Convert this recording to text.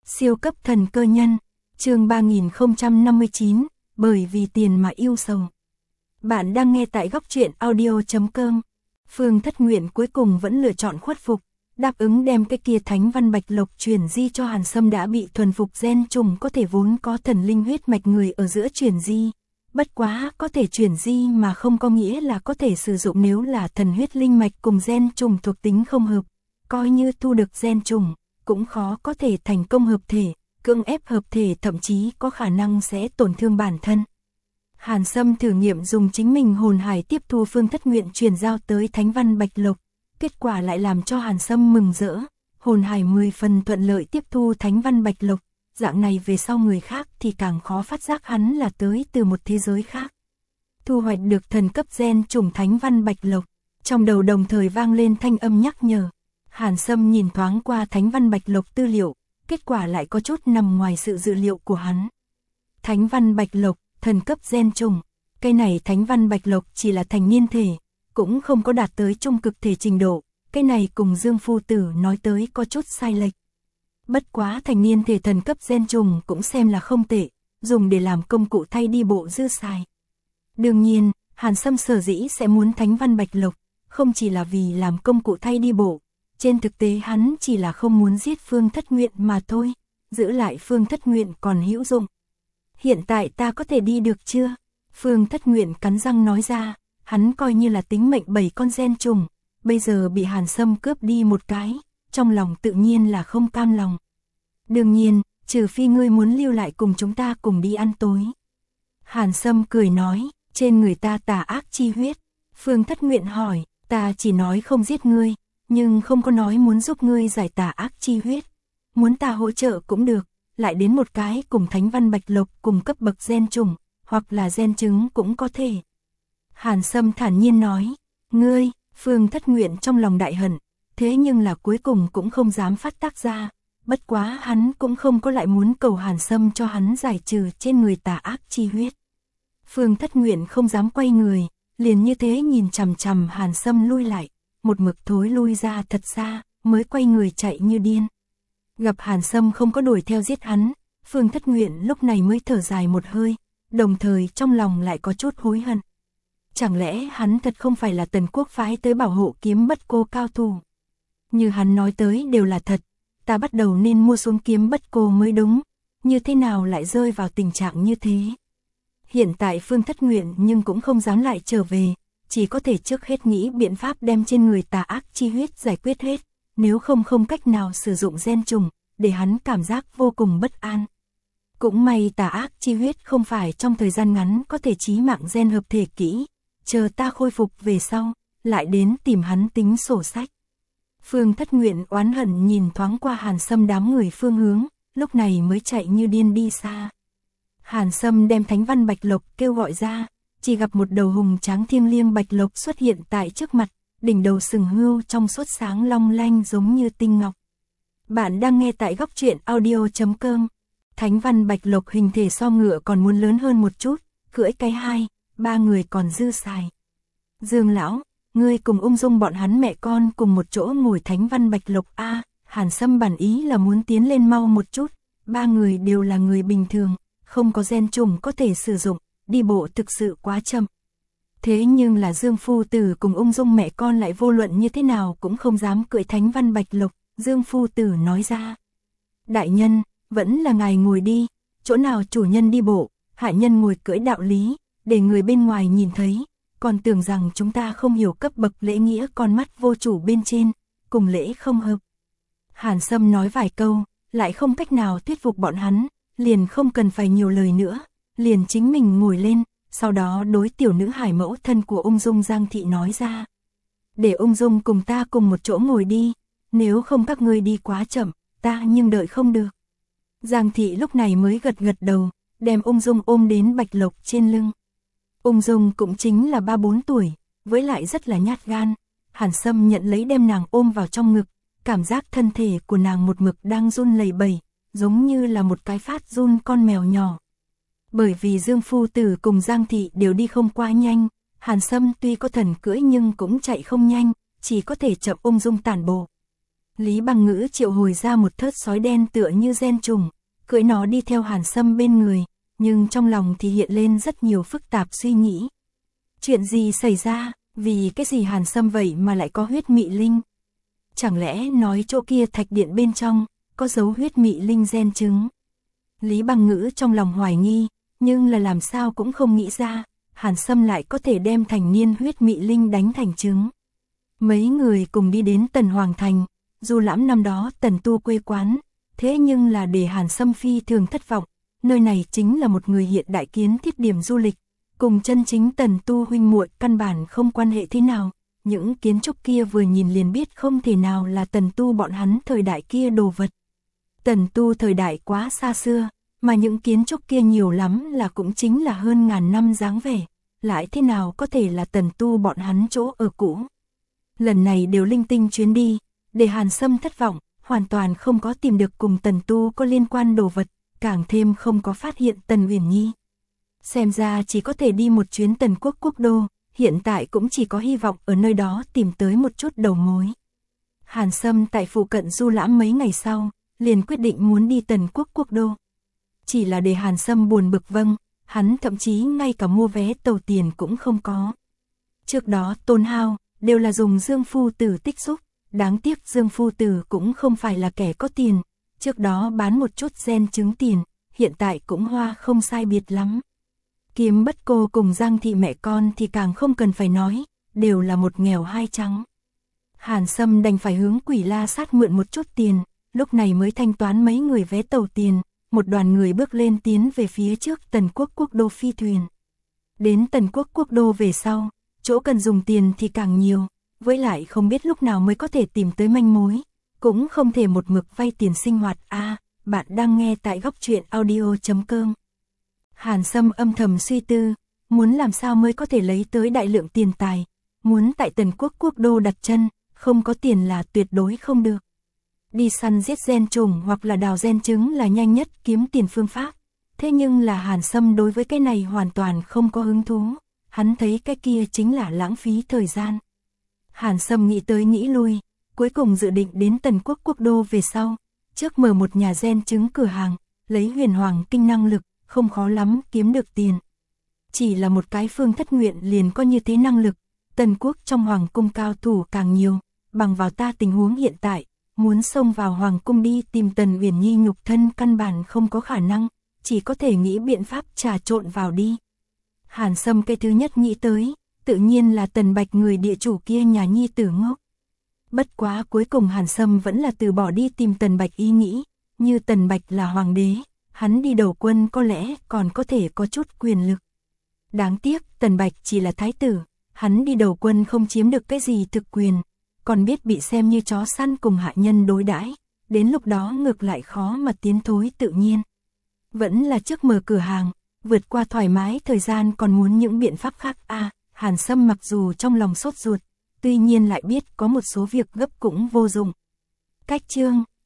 Siêu cấp thần cơ nhân, chương 3059, bởi vì tiền mà yêu sầu. Bạn đang nghe tại góc truyện audio.com. Phương Thất Nguyện cuối cùng vẫn lựa chọn khuất phục, đáp ứng đem cái kia thánh văn bạch lộc truyền di cho Hàn Sâm đã bị thuần phục gen trùng có thể vốn có thần linh huyết mạch người ở giữa truyền di. Bất quá có thể truyền di mà không có nghĩa là có thể sử dụng nếu là thần huyết linh mạch cùng gen trùng thuộc tính không hợp. Coi như thu được gen trùng, cũng khó có thể thành công hợp thể, cưỡng ép hợp thể thậm chí có khả năng sẽ tổn thương bản thân. Hàn Sâm thử nghiệm dùng chính mình hồn hải tiếp thu Phương Thất Nguyện truyền giao tới thánh văn bạch lộc, kết quả lại làm cho Hàn Sâm mừng rỡ, hồn hải 10 phần thuận lợi tiếp thu thánh văn bạch lộc, dạng này về sau người khác thì càng khó phát giác hắn là tới từ một thế giới khác. Thu hoạch được thần cấp gen trùng thánh văn bạch lộc, trong đầu đồng thời vang lên thanh âm nhắc nhở. Hàn Sâm nhìn thoáng qua thánh văn bạch lộc tư liệu, kết quả lại có chút nằm ngoài sự dự liệu của hắn. Thánh văn bạch lộc, thần cấp gen trùng, cây này thánh văn bạch lộc chỉ là thành niên thể, cũng không có đạt tới trung cực thể trình độ, cây này cùng Dương Phu Tử nói tới có chút sai lệch. Bất quá thành niên thể thần cấp gen trùng cũng xem là không tệ, dùng để làm công cụ thay đi bộ dư xài. Đương nhiên, Hàn Sâm sở dĩ sẽ muốn thánh văn bạch lộc, không chỉ là vì làm công cụ thay đi bộ, trên thực tế hắn chỉ là không muốn giết Phương Thất Nguyện mà thôi, giữ lại Phương Thất Nguyện còn hữu dụng. Hiện tại ta có thể đi được chưa? Phương Thất Nguyện cắn răng nói ra, hắn coi như là tính mệnh 7 con gen trùng, bây giờ bị Hàn Sâm cướp đi một cái, trong lòng tự nhiên là không cam lòng. Đương nhiên, trừ phi ngươi muốn lưu lại cùng chúng ta cùng đi ăn tối. Hàn Sâm cười nói, trên người ta tà ác chi huyết. Phương Thất Nguyện hỏi, ta chỉ nói không giết ngươi, nhưng không có nói muốn giúp ngươi giải tà ác chi huyết. Muốn ta hỗ trợ cũng được, lại đến một cái cùng thánh văn bạch lộc cùng cấp bậc gen trùng, hoặc là gen trứng cũng có thể. Hàn Sâm thản nhiên nói, ngươi, Phương Thất Nguyện trong lòng đại hận, thế nhưng là cuối cùng cũng không dám phát tác ra, bất quá hắn cũng không có lại muốn cầu Hàn Sâm cho hắn giải trừ trên người tà ác chi huyết. Phương Thất Nguyện không dám quay người, liền như thế nhìn chằm chằm Hàn Sâm lui lại, một mực thối lui ra thật xa, mới quay người chạy như điên. Gặp Hàn Sâm không có đuổi theo giết hắn, Phương Thất Nguyện lúc này mới thở dài một hơi, đồng thời trong lòng lại có chút hối hận. Chẳng lẽ hắn thật không phải là Tần Quốc phái tới bảo hộ kiếm bất cô cao thủ? Như hắn nói tới đều là thật, ta bắt đầu nên mua xuống kiếm bất cô mới đúng, như thế nào lại rơi vào tình trạng như thế? Hiện tại Phương Thất Nguyện nhưng cũng không dám lại trở về, chỉ có thể trước hết nghĩ biện pháp đem trên người tà ác chi huyết giải quyết hết, nếu không không cách nào sử dụng gen trùng, để hắn cảm giác vô cùng bất an. Cũng may tà ác chi huyết không phải trong thời gian ngắn có thể chí mạng gen hợp thể kỹ, chờ ta khôi phục về sau, lại đến tìm hắn tính sổ sách. Phương Thất Nguyện oán hận nhìn thoáng qua Hàn Sâm đám người phương hướng, lúc này mới chạy như điên đi xa. Hàn Sâm đem thánh văn bạch lộc kêu gọi ra, chỉ gặp một đầu hùng tráng thiêng liêng bạch lộc xuất hiện tại trước mặt, đỉnh đầu sừng hươu trong suốt sáng long lanh giống như tinh ngọc. Bạn đang nghe tại góc truyện audio.com. Thánh văn bạch lộc hình thể so ngựa còn muốn lớn hơn một chút, cưỡi cái 2-3 người còn dư xài. Dương lão, ngươi cùng ung dung bọn hắn mẹ con cùng một chỗ ngồi thánh văn bạch lộc a. Hàn Sâm bản ý là muốn tiến lên mau một chút, 3 người đều là người bình thường, không có gen trùng có thể sử dụng, đi bộ thực sự quá chậm. Thế nhưng là Dương Phu Tử cùng ung dung mẹ con lại vô luận như thế nào cũng không dám cưỡi thánh văn bạch lộc. Dương Phu Tử nói ra, đại nhân, vẫn là ngài ngồi đi, chỗ nào chủ nhân đi bộ, hạ nhân ngồi cưỡi đạo lý, để người bên ngoài nhìn thấy, còn tưởng rằng chúng ta không hiểu cấp bậc lễ nghĩa, con mắt vô chủ bên trên, cùng lễ không hợp. Hàn Sâm nói vài câu, lại không cách nào thuyết phục bọn hắn, liền không cần phải nhiều lời nữa, liền chính mình ngồi lên, sau đó đối tiểu nữ hải mẫu thân của ung dung Giang Thị nói ra, để ung dung cùng ta cùng một chỗ ngồi đi, nếu không các ngươi đi quá chậm, ta nhưng đợi không được. Giang Thị lúc này mới gật gật đầu, đem ung dung ôm đến bạch lộc trên lưng. Ung dung cũng chính là 3-4 tuổi, với lại rất là nhát gan. Hàn Sâm nhận lấy đem nàng ôm vào trong ngực, cảm giác thân thể của nàng một mực đang run lẩy bẩy, giống như là một cái phát run con mèo nhỏ. Bởi vì Dương Phu Tử cùng Giang Thị đều đi không quá nhanh, Hàn Sâm tuy có thần cưỡi nhưng cũng chạy không nhanh, chỉ có thể chậm ung dung tản bộ. Lý Bằng Ngữ triệu hồi ra một thớt sói đen tựa như gen trùng, cưỡi nó đi theo Hàn Sâm bên người, nhưng trong lòng thì hiện lên rất nhiều phức tạp suy nghĩ. Chuyện gì xảy ra, vì cái gì Hàn Sâm vậy mà lại có huyết mị linh? Chẳng lẽ nói chỗ kia thạch điện bên trong, có dấu huyết mị linh gen trứng? Lý Bằng Ngữ trong lòng hoài nghi, nhưng là làm sao cũng không nghĩ ra, Hàn Sâm lại có thể đem thành niên huyết mị linh đánh thành trứng. Mấy người cùng đi đến Tần Hoàng Thành, Du Lãm năm đó Tần Tu quê quán, thế nhưng là để Hàn Sâm phi thường thất vọng, nơi này chính là một người hiện đại kiến thiết điểm du lịch, cùng chân chính Tần Tu huynh muội căn bản không quan hệ thế nào, những kiến trúc kia vừa nhìn liền biết không thể nào là Tần Tu bọn hắn thời đại kia đồ vật. Tần Tu thời đại quá xa xưa, mà những kiến trúc kia nhiều lắm là cũng chính là hơn ngàn năm dáng vẻ, lại thế nào có thể là Tần Tu bọn hắn chỗ ở cũ. Lần này đều linh tinh chuyến đi, để Hàn Sâm thất vọng, hoàn toàn không có tìm được cùng Tần Tu có liên quan đồ vật, càng thêm không có phát hiện Tần Uyển Nhi. Xem ra chỉ có thể đi một chuyến Tần Quốc quốc đô, hiện tại cũng chỉ có hy vọng ở nơi đó tìm tới một chút đầu mối. Hàn Sâm tại phụ cận du lãm mấy ngày sau, liền quyết định muốn đi Tần Quốc quốc đô. Chỉ là để Hàn Sâm buồn bực hắn thậm chí ngay cả mua vé tàu tiền cũng không có. Trước đó tốn hao, đều là dùng Dương Phu Tử tích xúc, đáng tiếc Dương Phu Tử cũng không phải là kẻ có tiền, trước đó bán một chút gen trứng tiền, hiện tại cũng hoa không sai biệt lắm. Kiếm Bất Cô cùng Giang Thị mẹ con thì càng không cần phải nói, đều là một nghèo hai trắng. Hàn Sâm đành phải hướng Quỷ La Sát mượn một chút tiền, lúc này mới thanh toán mấy người vé tàu tiền, một đoàn người bước lên tiến về phía trước Tần Quốc quốc đô phi thuyền. Đến Tần Quốc quốc đô về sau, chỗ cần dùng tiền thì càng nhiều, với lại không biết lúc nào mới có thể tìm tới manh mối, cũng không thể một mực vay tiền sinh hoạt. Bạn đang nghe tại Góc Truyện Audio.com. Hàn Sâm âm thầm suy tư, muốn làm sao mới có thể lấy tới đại lượng tiền tài, muốn tại Tần Quốc quốc đô đặt chân, không có tiền là tuyệt đối không được. Đi săn giết gen trùng hoặc là đào gen trứng là nhanh nhất kiếm tiền phương pháp, thế nhưng là Hàn Sâm đối với cái này hoàn toàn không có hứng thú, hắn thấy cái kia chính là lãng phí thời gian. Hàn Sâm nghĩ tới nghĩ lui, cuối cùng dự định đến Tần Quốc quốc đô về sau, trước mở một nhà gen trứng cửa hàng, lấy huyền hoàng kinh năng lực, không khó lắm kiếm được tiền. Chỉ là một cái Phương Thất Nguyện liền có như thế năng lực, Tần Quốc trong hoàng cung cao thủ càng nhiều, bằng vào ta tình huống hiện tại, muốn xông vào hoàng cung đi tìm Tần Uyển Nhi nhục thân căn bản không có khả năng, chỉ có thể nghĩ biện pháp trà trộn vào đi. Hàn Sâm cái thứ nhất nghĩ tới, tự nhiên là Tần Bạch người địa chủ kia nhà nhi tử ngốc. Bất quá cuối cùng Hàn Sâm vẫn là từ bỏ đi tìm Tần Bạch ý nghĩ, như Tần Bạch là hoàng đế, hắn đi đầu quân có lẽ còn có thể có chút quyền lực. Đáng tiếc Tần Bạch chỉ là thái tử, hắn đi đầu quân không chiếm được cái gì thực quyền, còn biết bị xem như chó săn cùng hạ nhân đối đãi, đến lúc đó ngược lại khó mà tiến thối tự nhiên. Vẫn là trước mở cửa hàng, vượt qua thoải mái thời gian còn muốn những biện pháp khác. Hàn Sâm mặc dù trong lòng sốt ruột, tuy nhiên lại biết có một số việc gấp cũng vô dụng. Cách chương